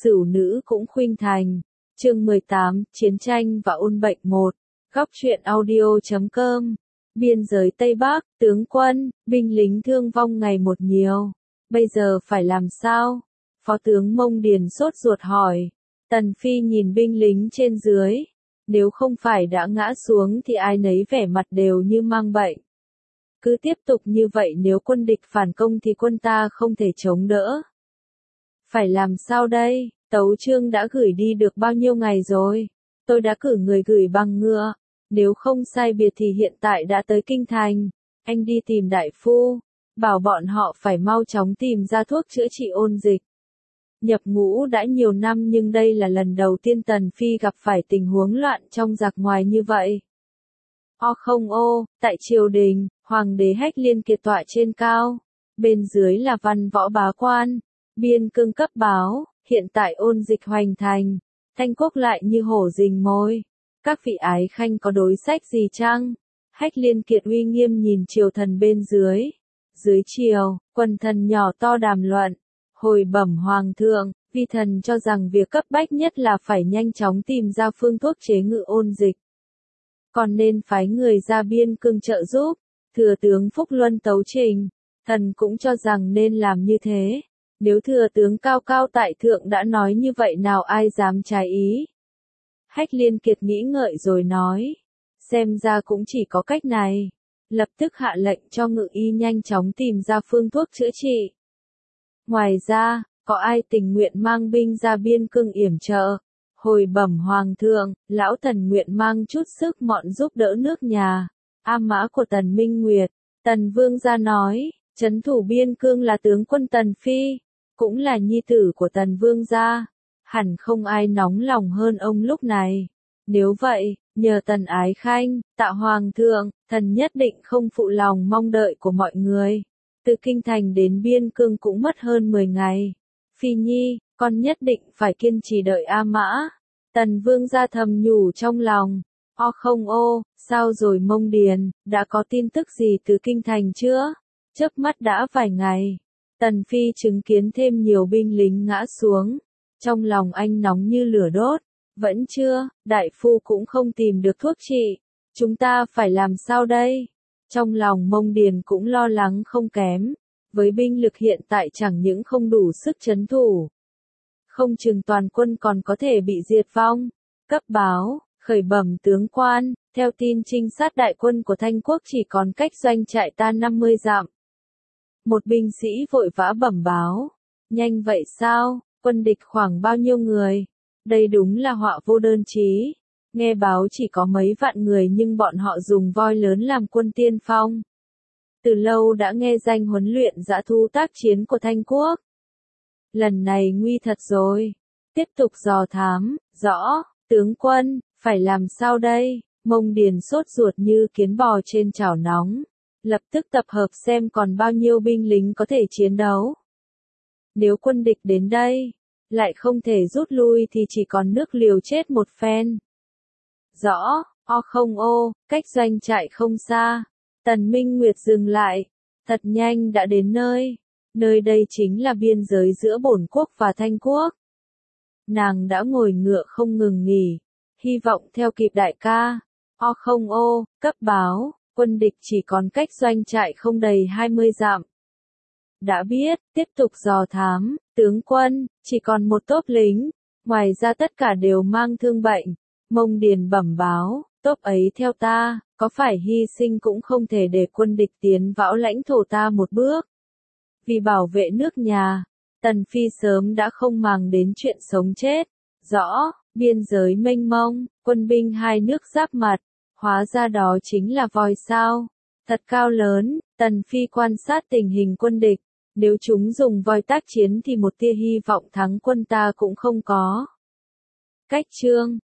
Sửu nữ cũng khuynh thành. Chương 18, Chiến tranh và ôn bệnh 1. Góc truyện audio.com. Biên giới Tây Bắc, tướng quân, binh lính thương vong ngày một nhiều. Bây giờ phải làm sao? Phó tướng Mông Điền sốt ruột hỏi. Tần Phi nhìn binh lính trên dưới. Nếu không phải đã ngã xuống thì ai nấy vẻ mặt đều như mang bệnh. Cứ tiếp tục như vậy nếu quân địch phản công thì quân ta không thể chống đỡ. Phải làm sao đây? Tấu chương đã gửi đi được bao nhiêu ngày rồi? Tôi đã cử người gửi bằng ngựa. Nếu không sai biệt thì hiện tại đã tới kinh thành. Anh đi tìm đại phu. Bảo bọn họ phải mau chóng tìm ra thuốc chữa trị ôn dịch. Nhập ngũ đã nhiều năm nhưng đây là lần đầu tiên Tần Phi gặp phải tình huống loạn trong giặc ngoài như vậy. Tại triều đình, Hoàng đế Hách Liên Kiệt tọa trên cao. Bên dưới là văn võ bá quan. Biên cương cấp báo, hiện tại ôn dịch hoành thành. Thanh quốc lại như hổ rình mồi. Các vị ái khanh có đối sách gì chăng? Hách Liên Kiệt uy nghiêm nhìn triều thần bên dưới. Dưới triều, quần thần nhỏ to đàm luận. Hồi bẩm hoàng thượng, vi thần cho rằng việc cấp bách nhất là phải nhanh chóng tìm ra phương thuốc chế ngự ôn dịch. Còn nên phái người ra biên cương trợ giúp. Thừa tướng Phúc Luân tấu trình. Thần cũng cho rằng nên làm như thế. Nếu thừa tướng cao cao tại thượng đã nói như vậy nào ai dám trái ý. Hách Liên Kiệt nghĩ ngợi rồi nói. Xem ra cũng chỉ có cách này. Lập tức hạ lệnh cho ngự y nhanh chóng tìm ra phương thuốc chữa trị. Ngoài ra, có ai tình nguyện mang binh ra biên cương yểm trợ? Hồi bẩm hoàng thượng, lão thần nguyện mang chút sức mọn giúp đỡ nước nhà. A mã của Tần Minh Nguyệt, Tần Vương gia nói, trấn thủ biên cương là tướng quân Tần Phi, cũng là nhi tử của Tần Vương gia. Hẳn không ai nóng lòng hơn ông lúc này. Nếu vậy, nhờ Tần ái khanh, tạ hoàng thượng, thần nhất định không phụ lòng mong đợi của mọi người. Từ kinh thành đến biên cương cũng mất hơn 10 ngày. Phi nhi, con nhất định phải kiên trì đợi A mã. Tần Vương gia thầm nhủ trong lòng. Sao rồi Mông Điền, đã có tin tức gì từ kinh thành chưa? Chớp mắt đã vài ngày. Tần Phi chứng kiến thêm nhiều binh lính ngã xuống. Trong lòng anh nóng như lửa đốt. Vẫn chưa, đại phu cũng không tìm được thuốc trị. Chúng ta phải làm sao đây? Trong lòng Mông Điền cũng lo lắng không kém. Với binh lực hiện tại chẳng những không đủ sức trấn thủ. Không chừng toàn quân còn có thể bị diệt vong. Cấp báo, khởi bẩm tướng quan, theo tin trinh sát đại quân của Thanh quốc chỉ còn cách doanh trại ta 50 dặm. Một binh sĩ vội vã bẩm báo. Nhanh vậy sao? Quân địch khoảng bao nhiêu người? Đây đúng là họa vô đơn chí. Nghe báo chỉ có mấy vạn người nhưng bọn họ dùng voi lớn làm quân tiên phong. Từ lâu đã nghe danh huấn luyện dã thú tác chiến của Thanh quốc. Lần này nguy thật rồi. Tiếp tục dò thám, rõ, tướng quân, phải làm sao đây? Mông Điền sốt ruột như kiến bò trên chảo nóng. Lập tức tập hợp xem còn bao nhiêu binh lính có thể chiến đấu. Nếu quân địch đến đây, lại không thể rút lui thì chỉ còn nước liều chết một phen. Rõ, cách doanh trại không xa. Tần Minh Nguyệt dừng lại. Thật nhanh đã đến nơi. Nơi đây chính là biên giới giữa Bổn quốc và Thanh quốc. Nàng đã ngồi ngựa không ngừng nghỉ. Hy vọng theo kịp đại ca. Cấp báo, quân địch chỉ còn cách doanh trại không đầy 20 dặm. Đã biết, tiếp tục dò thám, tướng quân, chỉ còn một tốp lính. Ngoài ra tất cả đều mang thương bệnh. Mông Điền bẩm báo, tốp ấy theo ta, có phải hy sinh cũng không thể để quân địch tiến vào lãnh thổ ta một bước. Vì bảo vệ nước nhà, Tần Phi sớm đã không màng đến chuyện sống chết. Rõ, biên giới mênh mông, quân binh hai nước giáp mặt, hóa ra đó chính là voi sao. Thật cao lớn, Tần Phi quan sát tình hình quân địch, nếu chúng dùng voi tác chiến thì một tia hy vọng thắng quân ta cũng không có. Cách chương